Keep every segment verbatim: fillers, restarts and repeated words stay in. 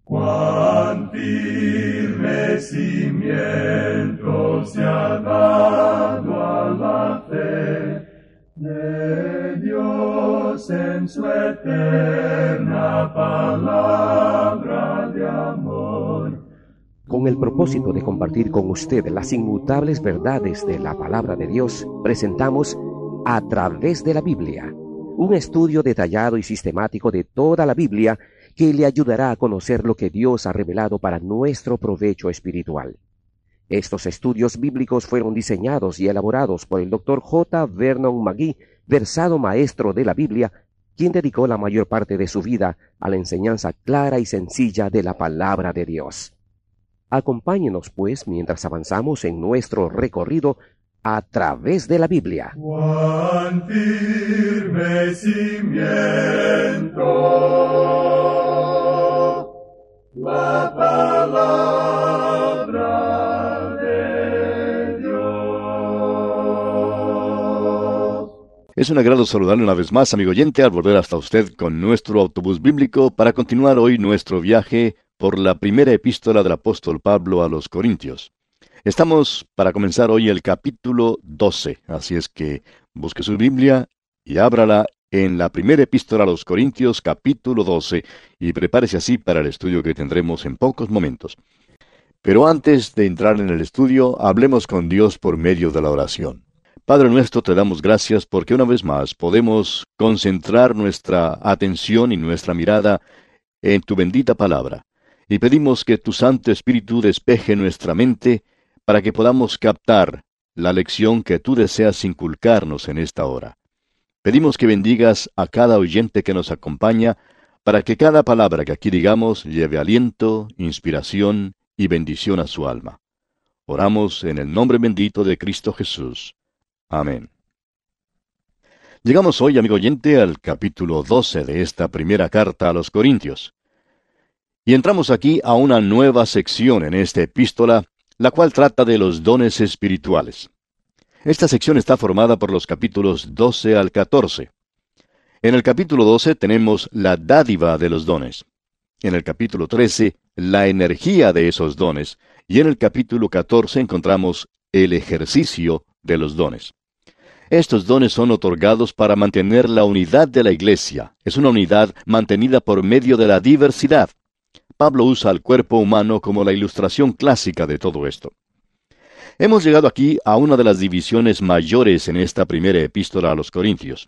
Cuán firme cimiento se ha dado a la fe de Dios en su eterna palabra de amor. Con el propósito de compartir con usted las inmutables verdades de la palabra de Dios, presentamos A Través de la Biblia, un estudio detallado y sistemático de toda la Biblia que le ayudará a conocer lo que Dios ha revelado para nuestro provecho espiritual. Estos estudios bíblicos fueron diseñados y elaborados por el doctor J. Vernon McGee, versado maestro de la Biblia, quien dedicó la mayor parte de su vida a la enseñanza clara y sencilla de la palabra de Dios. Acompáñenos, pues, mientras avanzamos en nuestro recorrido a través de la Biblia. Cuán firme cimiento la palabra de Dios. Es un agrado saludarle una vez más, amigo oyente, al volver hasta usted con nuestro autobús bíblico para continuar hoy nuestro viaje por la primera epístola del apóstol Pablo a los Corintios. Estamos para comenzar hoy el capítulo doce, así es que busque su Biblia y ábrala en la primera epístola a los Corintios, capítulo doce, y prepárese así para el estudio que tendremos en pocos momentos. Pero antes de entrar en el estudio, hablemos con Dios por medio de la oración. Padre nuestro, te damos gracias porque una vez más podemos concentrar nuestra atención y nuestra mirada en tu bendita palabra, y pedimos que tu Santo Espíritu despeje nuestra mente para que podamos captar la lección que tú deseas inculcarnos en esta hora. Pedimos que bendigas a cada oyente que nos acompaña, para que cada palabra que aquí digamos lleve aliento, inspiración y bendición a su alma. Oramos en el nombre bendito de Cristo Jesús. Amén. Llegamos hoy, amigo oyente, al capítulo doce de esta primera carta a los Corintios. Y entramos aquí a una nueva sección en esta epístola, la cual trata de los dones espirituales. Esta sección está formada por los capítulos doce al catorce. En el capítulo doce tenemos la dádiva de los dones. En el capítulo trece, la energía de esos dones. Y en el capítulo catorce encontramos el ejercicio de los dones. Estos dones son otorgados para mantener la unidad de la iglesia. Es una unidad mantenida por medio de la diversidad. Pablo usa al cuerpo humano como la ilustración clásica de todo esto. Hemos llegado aquí a una de las divisiones mayores en esta primera epístola a los Corintios.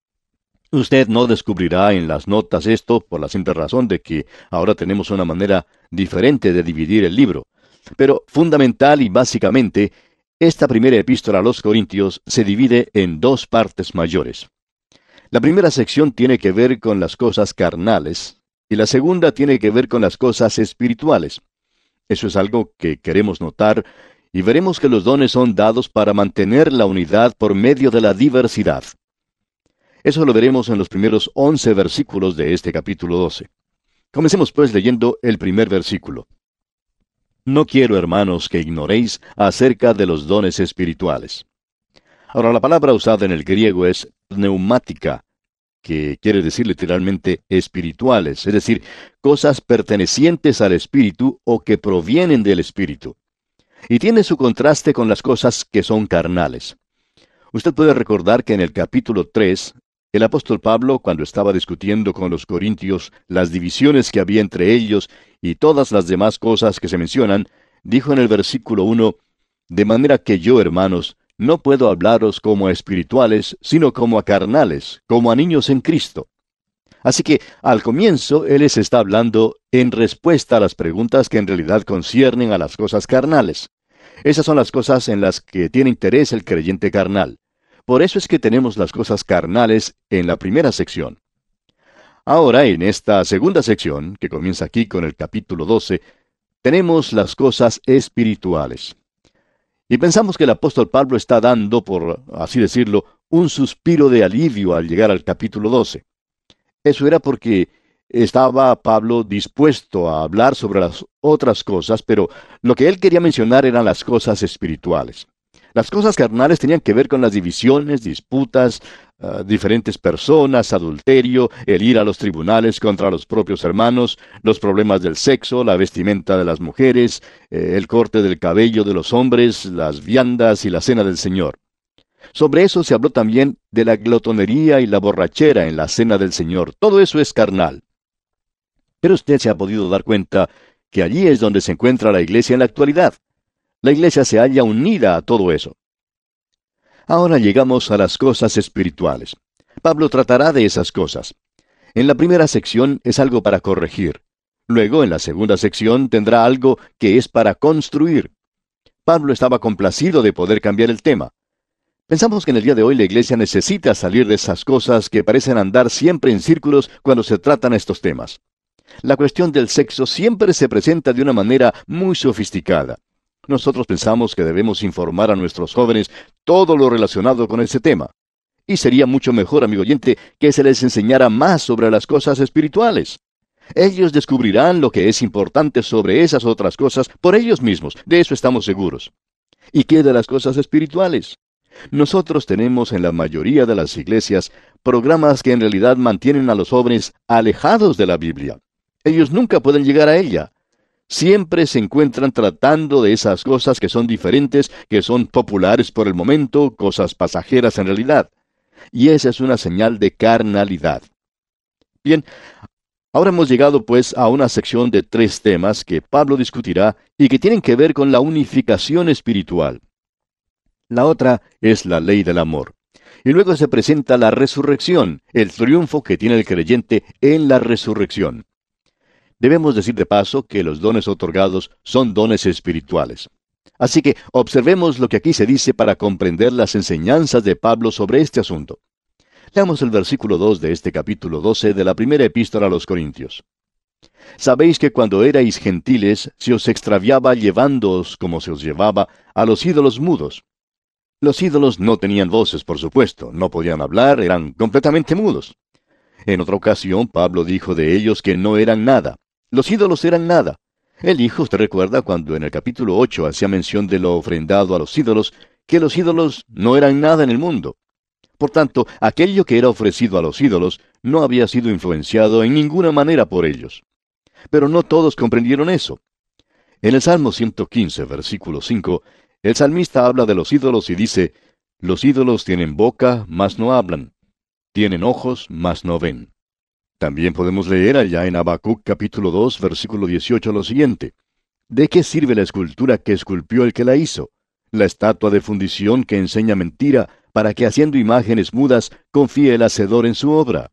Usted no descubrirá en las notas esto por la simple razón de que ahora tenemos una manera diferente de dividir el libro. Pero fundamental y básicamente, esta primera epístola a los Corintios se divide en dos partes mayores. La primera sección tiene que ver con las cosas carnales, y la segunda tiene que ver con las cosas espirituales. Eso es algo que queremos notar, y veremos que los dones son dados para mantener la unidad por medio de la diversidad. Eso lo veremos en los primeros once versículos de este capítulo doce. Comencemos pues leyendo el primer versículo. No quiero, hermanos, que ignoréis acerca de los dones espirituales. Ahora, la palabra usada en el griego es pneumática, que quiere decir literalmente espirituales, es decir, cosas pertenecientes al espíritu o que provienen del espíritu. Y tiene su contraste con las cosas que son carnales. Usted puede recordar que en el capítulo tres, el apóstol Pablo, cuando estaba discutiendo con los corintios las divisiones que había entre ellos y todas las demás cosas que se mencionan, dijo en el versículo uno, de manera que yo, hermanos, no puedo hablaros como a espirituales, sino como a carnales, como a niños en Cristo. Así que, al comienzo, él les está hablando en respuesta a las preguntas que en realidad conciernen a las cosas carnales. Esas son las cosas en las que tiene interés el creyente carnal. Por eso es que tenemos las cosas carnales en la primera sección. Ahora, en esta segunda sección, que comienza aquí con el capítulo doce, tenemos las cosas espirituales. Y pensamos que el apóstol Pablo está dando, por así decirlo, un suspiro de alivio al llegar al capítulo doce. Eso era porque estaba Pablo dispuesto a hablar sobre las otras cosas, pero lo que él quería mencionar eran las cosas espirituales. Las cosas carnales tenían que ver con las divisiones, disputas, uh, diferentes personas, adulterio, el ir a los tribunales contra los propios hermanos, los problemas del sexo, la vestimenta de las mujeres, eh, el corte del cabello de los hombres, las viandas y la cena del Señor. Sobre eso se habló también de la glotonería y la borrachera en la cena del Señor. Todo eso es carnal. Pero usted se ha podido dar cuenta que allí es donde se encuentra la iglesia en la actualidad. La iglesia se halla unida a todo eso. Ahora llegamos a las cosas espirituales. Pablo tratará de esas cosas. En la primera sección es algo para corregir. Luego, en la segunda sección, tendrá algo que es para construir. Pablo estaba complacido de poder cambiar el tema. Pensamos que en el día de hoy la iglesia necesita salir de esas cosas que parecen andar siempre en círculos cuando se tratan estos temas. La cuestión del sexo siempre se presenta de una manera muy sofisticada. Nosotros pensamos que debemos informar a nuestros jóvenes todo lo relacionado con ese tema. Y sería mucho mejor, amigo oyente, que se les enseñara más sobre las cosas espirituales. Ellos descubrirán lo que es importante sobre esas otras cosas por ellos mismos, de eso estamos seguros. ¿Y qué de las cosas espirituales? Nosotros tenemos en la mayoría de las iglesias programas que en realidad mantienen a los jóvenes alejados de la Biblia. Ellos nunca pueden llegar a ella. Siempre se encuentran tratando de esas cosas que son diferentes, que son populares por el momento, cosas pasajeras en realidad. Y esa es una señal de carnalidad. Bien, ahora hemos llegado pues a una sección de tres temas que Pablo discutirá y que tienen que ver con la unificación espiritual. La otra es la ley del amor. Y luego se presenta la resurrección, el triunfo que tiene el creyente en la resurrección. Debemos decir de paso que los dones otorgados son dones espirituales. Así que observemos lo que aquí se dice para comprender las enseñanzas de Pablo sobre este asunto. Leamos el versículo dos de este capítulo doce de la primera epístola a los Corintios. Sabéis que cuando erais gentiles se os extraviaba llevándoos, como se os llevaba, a los ídolos mudos. Los ídolos no tenían voces, por supuesto, no podían hablar, eran completamente mudos. En otra ocasión, Pablo dijo de ellos que no eran nada. Los ídolos eran nada. Él dijo, usted recuerda, cuando en el capítulo ocho hacía mención de lo ofrendado a los ídolos, que los ídolos no eran nada en el mundo. Por tanto, aquello que era ofrecido a los ídolos no había sido influenciado en ninguna manera por ellos. Pero no todos comprendieron eso. En el Salmo ciento quince, versículo cinco, el salmista habla de los ídolos y dice, los ídolos tienen boca, mas no hablan. Tienen ojos, mas no ven. También podemos leer allá en Habacuc capítulo dos, versículo dieciocho lo siguiente. ¿De qué sirve la escultura que esculpió el que la hizo? La estatua de fundición que enseña mentira, para que haciendo imágenes mudas confíe el hacedor en su obra.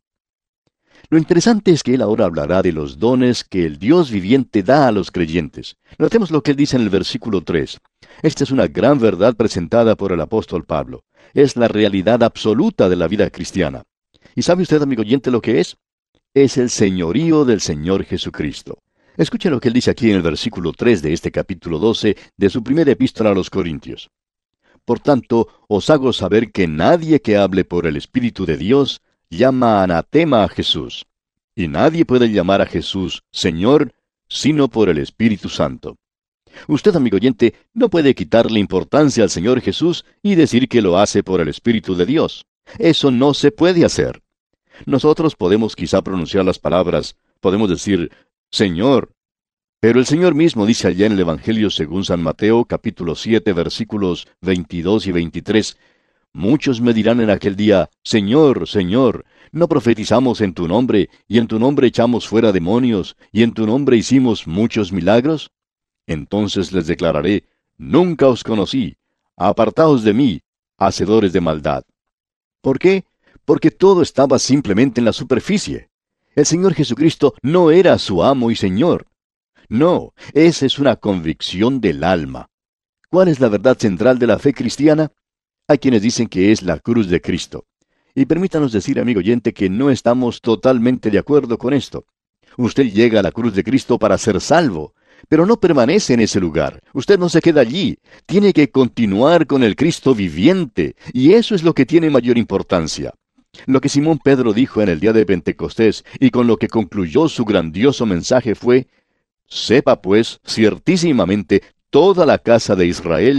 Lo interesante es que él ahora hablará de los dones que el Dios viviente da a los creyentes. Notemos lo que él dice en el versículo tres. Esta es una gran verdad presentada por el apóstol Pablo. Es la realidad absoluta de la vida cristiana. ¿Y sabe usted, amigo oyente, lo que es? Es el señorío del Señor Jesucristo. Escuche lo que él dice aquí en el versículo tres de este capítulo doce de su primera epístola a los Corintios. Por tanto, os hago saber que nadie que hable por el Espíritu de Dios llama anatema a Jesús. Y nadie puede llamar a Jesús Señor, sino por el Espíritu Santo. Usted, amigo oyente, no puede quitarle importancia al Señor Jesús y decir que lo hace por el Espíritu de Dios. Eso no se puede hacer. Nosotros podemos quizá pronunciar las palabras, podemos decir, Señor. Pero el Señor mismo dice allá en el Evangelio según San Mateo, capítulo siete, versículos veintidós y veintitrés, muchos me dirán en aquel día, Señor, Señor, ¿no profetizamos en tu nombre, y en tu nombre echamos fuera demonios, y en tu nombre hicimos muchos milagros? Entonces les declararé, nunca os conocí, apartaos de mí, hacedores de maldad. ¿Por qué? Porque todo estaba simplemente en la superficie. El Señor Jesucristo no era su amo y Señor. No, esa es una convicción del alma. ¿Cuál es la verdad central de la fe cristiana? Hay quienes dicen que es la cruz de Cristo. Y permítanos decir, amigo oyente, que no estamos totalmente de acuerdo con esto. Usted llega a la cruz de Cristo para ser salvo, pero no permanece en ese lugar. Usted no se queda allí. Tiene que continuar con el Cristo viviente, y eso es lo que tiene mayor importancia. Lo que Simón Pedro dijo en el día de Pentecostés, y con lo que concluyó su grandioso mensaje fue, sepa pues, ciertísimamente, toda la casa de Israel,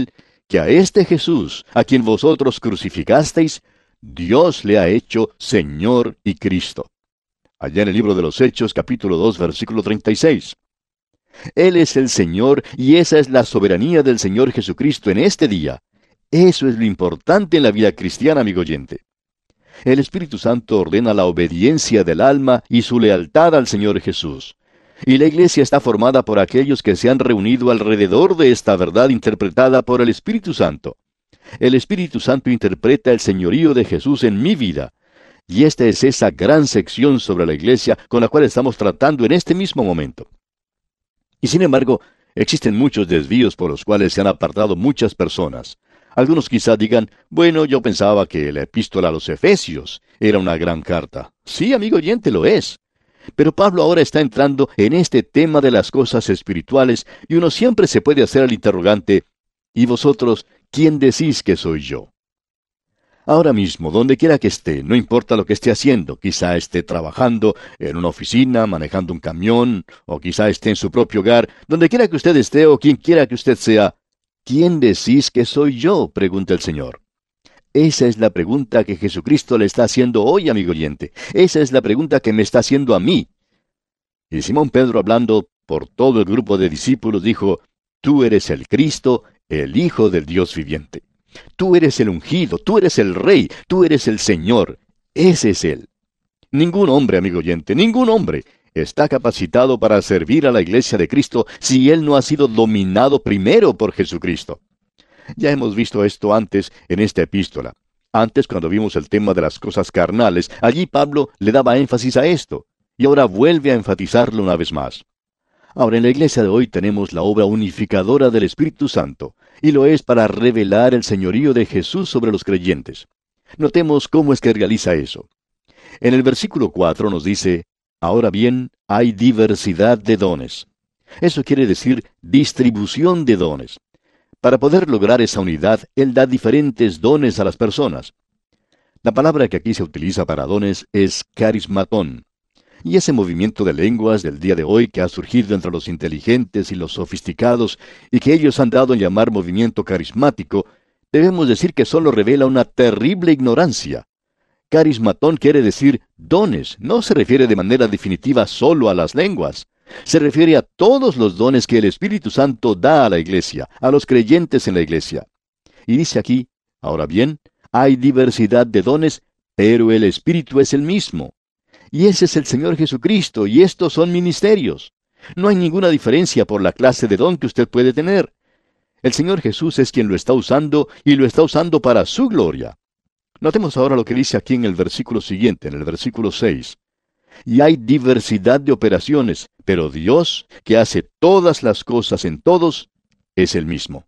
que a este Jesús, a quien vosotros crucificasteis, Dios le ha hecho Señor y Cristo. Allá en el libro de los Hechos, capítulo dos, versículo treinta y seis. Él es el Señor y esa es la soberanía del Señor Jesucristo en este día. Eso es lo importante en la vida cristiana, amigo oyente. El Espíritu Santo ordena la obediencia del alma y su lealtad al Señor Jesús. Y la iglesia está formada por aquellos que se han reunido alrededor de esta verdad interpretada por el Espíritu Santo. El Espíritu Santo interpreta el señorío de Jesús en mi vida. Y esta es esa gran sección sobre la iglesia con la cual estamos tratando en este mismo momento. Y sin embargo, existen muchos desvíos por los cuales se han apartado muchas personas. Algunos quizá digan, bueno, yo pensaba que la epístola a los Efesios era una gran carta. Sí, amigo oyente, lo es. Pero Pablo ahora está entrando en este tema de las cosas espirituales y uno siempre se puede hacer el interrogante, ¿y vosotros quién decís que soy yo? Ahora mismo, donde quiera que esté, no importa lo que esté haciendo, quizá esté trabajando en una oficina, manejando un camión, o quizá esté en su propio hogar, donde quiera que usted esté o quien quiera que usted sea, ¿quién decís que soy yo?, pregunta el Señor. Esa es la pregunta que Jesucristo le está haciendo hoy, amigo oyente. Esa es la pregunta que me está haciendo a mí. Y Simón Pedro, hablando por todo el grupo de discípulos, dijo, tú eres el Cristo, el Hijo del Dios viviente. Tú eres el ungido, tú eres el Rey, tú eres el Señor. Ese es Él. Ningún hombre, amigo oyente, ningún hombre está capacitado para servir a la iglesia de Cristo si él no ha sido dominado primero por Jesucristo. Ya hemos visto esto antes en esta epístola. Antes, cuando vimos el tema de las cosas carnales, allí Pablo le daba énfasis a esto, y ahora vuelve a enfatizarlo una vez más. Ahora, en la iglesia de hoy tenemos la obra unificadora del Espíritu Santo, y lo es para revelar el señorío de Jesús sobre los creyentes. Notemos cómo es que realiza eso. En el versículo cuatro nos dice, ahora bien, hay diversidad de dones. Eso quiere decir distribución de dones. Para poder lograr esa unidad, Él da diferentes dones a las personas. La palabra que aquí se utiliza para dones es carismatón. Y ese movimiento de lenguas del día de hoy que ha surgido entre los inteligentes y los sofisticados y que ellos han dado en llamar movimiento carismático, debemos decir que solo revela una terrible ignorancia. Carismatón quiere decir dones, no se refiere de manera definitiva solo a las lenguas. Se refiere a todos los dones que el Espíritu Santo da a la iglesia, a los creyentes en la iglesia. Y dice aquí, ahora bien, hay diversidad de dones, pero el Espíritu es el mismo. Y ese es el Señor Jesucristo, y estos son ministerios. No hay ninguna diferencia por la clase de don que usted puede tener. El Señor Jesús es quien lo está usando, y lo está usando para su gloria. Notemos ahora lo que dice aquí en el versículo siguiente, en el versículo seis. Y hay diversidad de operaciones, pero Dios, que hace todas las cosas en todos, es el mismo.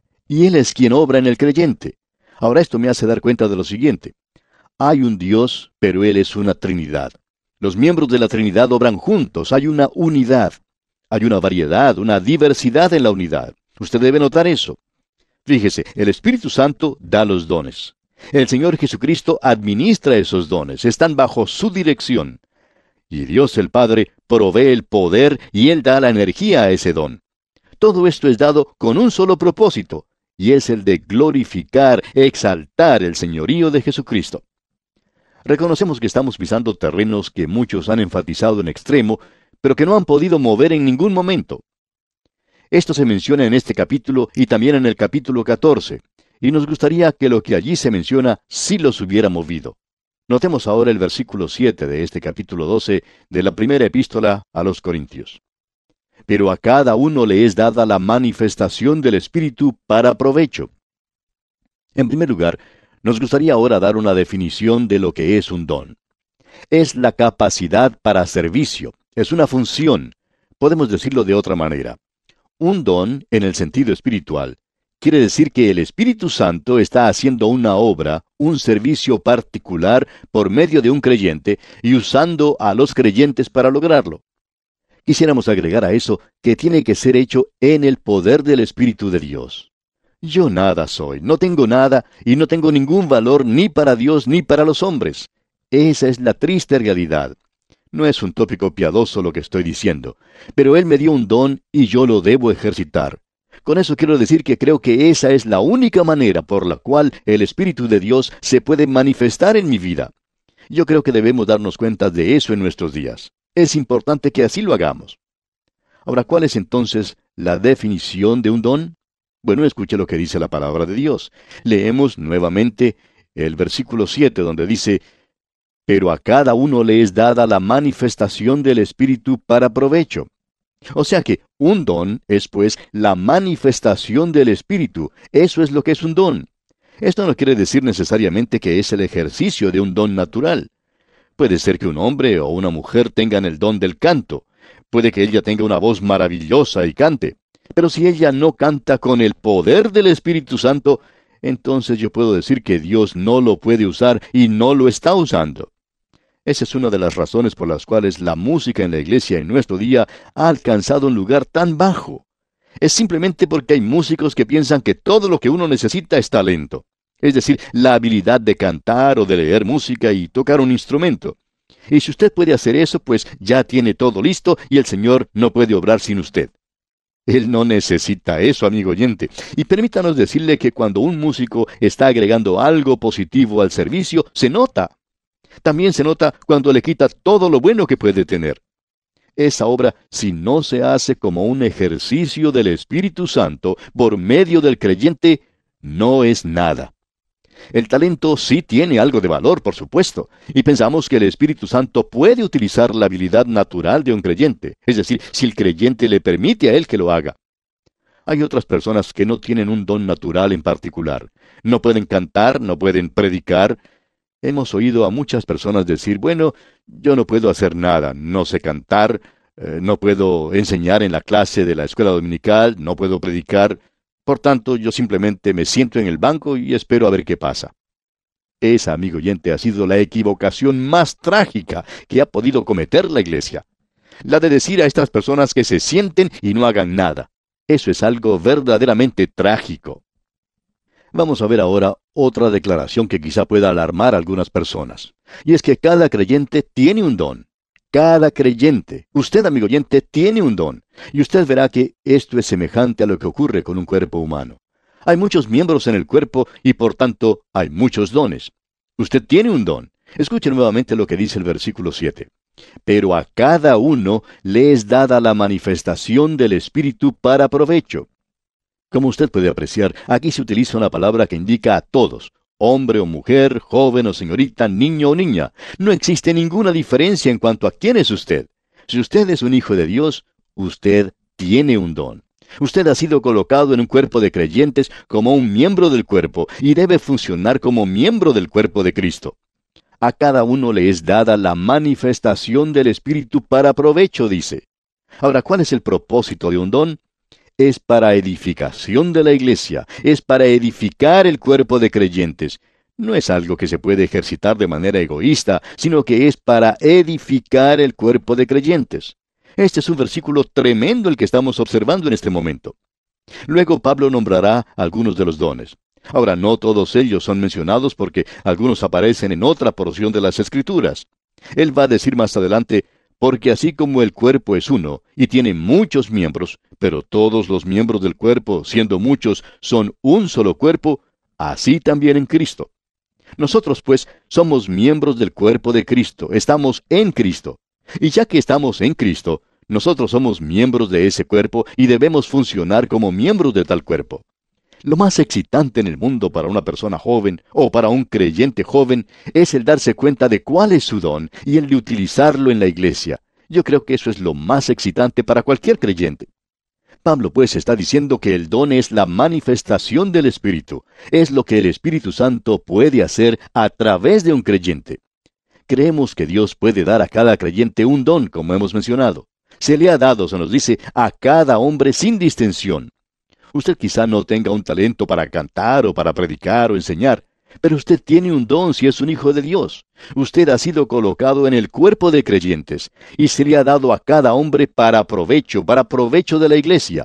Y Él es quien obra en el creyente. Ahora esto me hace dar cuenta de lo siguiente. Hay un Dios, pero Él es una Trinidad. Los miembros de la Trinidad obran juntos, hay una unidad. Hay una variedad, una diversidad en la unidad. Usted debe notar eso. Fíjese, el Espíritu Santo da los dones. El Señor Jesucristo administra esos dones, están bajo su dirección. Y Dios el Padre provee el poder y Él da la energía a ese don. Todo esto es dado con un solo propósito, y es el de glorificar, exaltar el señorío de Jesucristo. Reconocemos que estamos pisando terrenos que muchos han enfatizado en extremo, pero que no han podido mover en ningún momento. Esto se menciona en este capítulo y también en el capítulo catorce, y nos gustaría que lo que allí se menciona sí los hubiera movido. Notemos ahora el versículo siete de este capítulo doce de la primera epístola a los Corintios. Pero a cada uno le es dada la manifestación del Espíritu para provecho. En primer lugar, nos gustaría ahora dar una definición de lo que es un don. Es la capacidad para servicio, es una función. Podemos decirlo de otra manera. Un don, en el sentido espiritual, quiere decir que el Espíritu Santo está haciendo una obra, un servicio particular por medio de un creyente y usando a los creyentes para lograrlo. Quisiéramos agregar a eso que tiene que ser hecho en el poder del Espíritu de Dios. Yo nada soy, no tengo nada y no tengo ningún valor ni para Dios ni para los hombres. Esa es la triste realidad. No es un tópico piadoso lo que estoy diciendo, pero Él me dio un don y yo lo debo ejercitar. Con eso quiero decir que creo que esa es la única manera por la cual el Espíritu de Dios se puede manifestar en mi vida. Yo creo que debemos darnos cuenta de eso en nuestros días. Es importante que así lo hagamos. Ahora, ¿cuál es entonces la definición de un don? Bueno, escuche lo que dice la palabra de Dios. Leemos nuevamente el versículo siete, donde dice: pero a cada uno le es dada la manifestación del Espíritu para provecho. O sea que un don es pues la manifestación del Espíritu. Eso es lo que es un don. Esto no quiere decir necesariamente que es el ejercicio de un don natural. Puede ser que un hombre o una mujer tengan el don del canto. Puede que ella tenga una voz maravillosa y cante. Pero si ella no canta con el poder del Espíritu Santo, entonces yo puedo decir que Dios no lo puede usar y no lo está usando. Esa es una de las razones por las cuales la música en la iglesia en nuestro día ha alcanzado un lugar tan bajo. Es simplemente porque hay músicos que piensan que todo lo que uno necesita es talento. Es decir, la habilidad de cantar o de leer música y tocar un instrumento. Y si usted puede hacer eso, pues ya tiene todo listo y el Señor no puede obrar sin usted. Él no necesita eso, amigo oyente. Y permítanos decirle que cuando un músico está agregando algo positivo al servicio, se nota. También se nota cuando le quita todo lo bueno que puede tener. Esa obra, si no se hace como un ejercicio del Espíritu Santo por medio del creyente, no es nada. El talento sí tiene algo de valor, por supuesto, y pensamos que el Espíritu Santo puede utilizar la habilidad natural de un creyente, es decir, si el creyente le permite a él que lo haga. Hay otras personas que no tienen un don natural en particular. No pueden cantar, no pueden predicar. Hemos oído a muchas personas decir: bueno, yo no puedo hacer nada, no sé cantar, eh, no puedo enseñar en la clase de la escuela dominical, no puedo predicar. Por tanto, yo simplemente me siento en el banco y espero a ver qué pasa. Esa, amigo oyente, ha sido la equivocación más trágica que ha podido cometer la iglesia. La de decir a estas personas que se sienten y no hagan nada. Eso es algo verdaderamente trágico. Vamos a ver ahora otra declaración que quizá pueda alarmar a algunas personas. Y es que cada creyente tiene un don. Cada creyente, usted, amigo oyente, tiene un don. Y usted verá que esto es semejante a lo que ocurre con un cuerpo humano. Hay muchos miembros en el cuerpo y por tanto hay muchos dones. Usted tiene un don. Escuche nuevamente lo que dice el versículo siete. Pero a cada uno le es dada la manifestación del Espíritu para provecho. Como usted puede apreciar, aquí se utiliza una palabra que indica a todos. Hombre o mujer, joven o señorita, niño o niña. No existe ninguna diferencia en cuanto a quién es usted. Si usted es un hijo de Dios, usted tiene un don. Usted ha sido colocado en un cuerpo de creyentes como un miembro del cuerpo y debe funcionar como miembro del cuerpo de Cristo. A cada uno le es dada la manifestación del Espíritu para provecho, dice. Ahora, ¿cuál es el propósito de un don? Es para edificación de la iglesia, es para edificar el cuerpo de creyentes. No es algo que se puede ejercitar de manera egoísta, sino que es para edificar el cuerpo de creyentes. Este es un versículo tremendo el que estamos observando en este momento. Luego Pablo nombrará algunos de los dones. Ahora, no todos ellos son mencionados porque algunos aparecen en otra porción de las Escrituras. Él va a decir más adelante: porque así como el cuerpo es uno, y tiene muchos miembros, pero todos los miembros del cuerpo, siendo muchos, son un solo cuerpo, así también en Cristo. Nosotros, pues, somos miembros del cuerpo de Cristo, estamos en Cristo. Y ya que estamos en Cristo, nosotros somos miembros de ese cuerpo y debemos funcionar como miembros de tal cuerpo. Lo más excitante en el mundo para una persona joven o para un creyente joven es el darse cuenta de cuál es su don y el de utilizarlo en la iglesia. Yo creo que eso es lo más excitante para cualquier creyente. Pablo pues está diciendo que el don es la manifestación del Espíritu. Es lo que el Espíritu Santo puede hacer a través de un creyente. Creemos que Dios puede dar a cada creyente un don, como hemos mencionado. Se le ha dado, se nos dice, a cada hombre sin distinción. Usted quizá no tenga un talento para cantar o para predicar o enseñar, pero usted tiene un don si es un hijo de Dios. Usted ha sido colocado en el cuerpo de creyentes y se le ha dado a cada hombre para provecho, para provecho de la iglesia.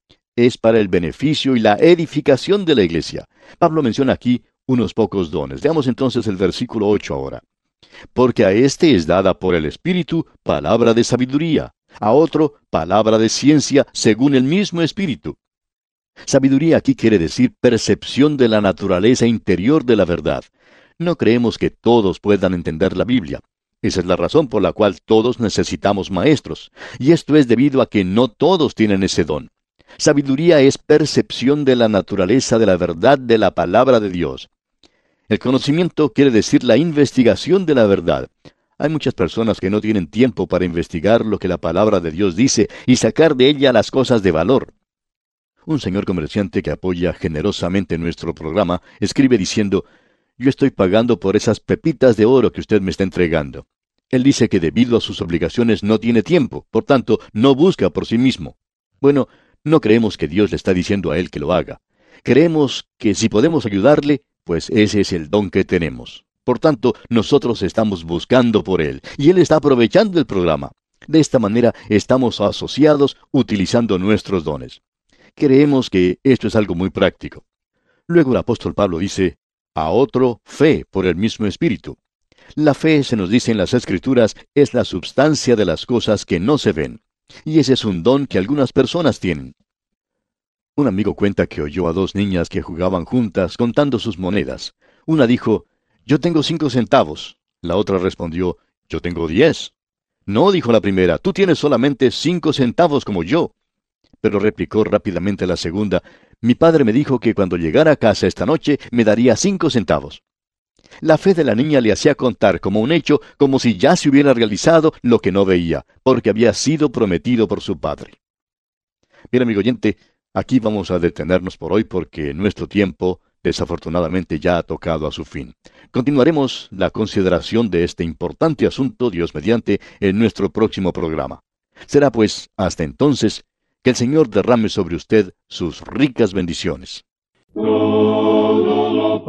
Es para el beneficio y la edificación de la iglesia. Pablo menciona aquí unos pocos dones. Veamos entonces el versículo ocho ahora. Porque a éste es dada por el Espíritu palabra de sabiduría, a otro palabra de ciencia según el mismo Espíritu. Sabiduría aquí quiere decir percepción de la naturaleza interior de la verdad. No creemos que todos puedan entender la Biblia. Esa es la razón por la cual todos necesitamos maestros, y esto es debido a que no todos tienen ese don. Sabiduría es percepción de la naturaleza de la verdad de la palabra de Dios. El conocimiento quiere decir la investigación de la verdad. Hay muchas personas que no tienen tiempo para investigar lo que la palabra de Dios dice y sacar de ella las cosas de valor. Un señor comerciante que apoya generosamente nuestro programa escribe diciendo: yo estoy pagando por esas pepitas de oro que usted me está entregando. Él dice que debido a sus obligaciones no tiene tiempo, por tanto, no busca por sí mismo. Bueno, no creemos que Dios le está diciendo a él que lo haga. Creemos que si podemos ayudarle, pues ese es el don que tenemos. Por tanto, nosotros estamos buscando por él, y él está aprovechando el programa. De esta manera estamos asociados utilizando nuestros dones. Creemos que esto es algo muy práctico. Luego el apóstol Pablo dice: a otro, fe por el mismo Espíritu. La fe, se nos dice en las Escrituras, es la substancia de las cosas que no se ven. Y ese es un don que algunas personas tienen. Un amigo cuenta que oyó a dos niñas que jugaban juntas contando sus monedas. Una dijo: yo tengo cinco centavos. La otra respondió: yo tengo diez. No, dijo la primera, tú tienes solamente cinco centavos como yo. Pero replicó rápidamente la segunda: mi padre me dijo que cuando llegara a casa esta noche me daría cinco centavos. La fe de la niña le hacía contar como un hecho, como si ya se hubiera realizado lo que no veía, porque había sido prometido por su padre. Bien, amigo oyente, aquí vamos a detenernos por hoy porque nuestro tiempo, desafortunadamente, ya ha tocado a su fin. Continuaremos la consideración de este importante asunto, Dios mediante, en nuestro próximo programa. Será pues, hasta entonces, que el Señor derrame sobre usted sus ricas bendiciones. Todo lo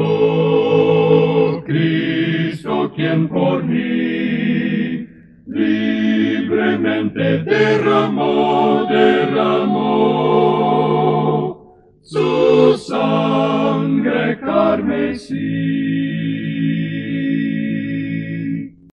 pagó Cristo, quien por mí libremente derramó, derramó su sangre carmesí.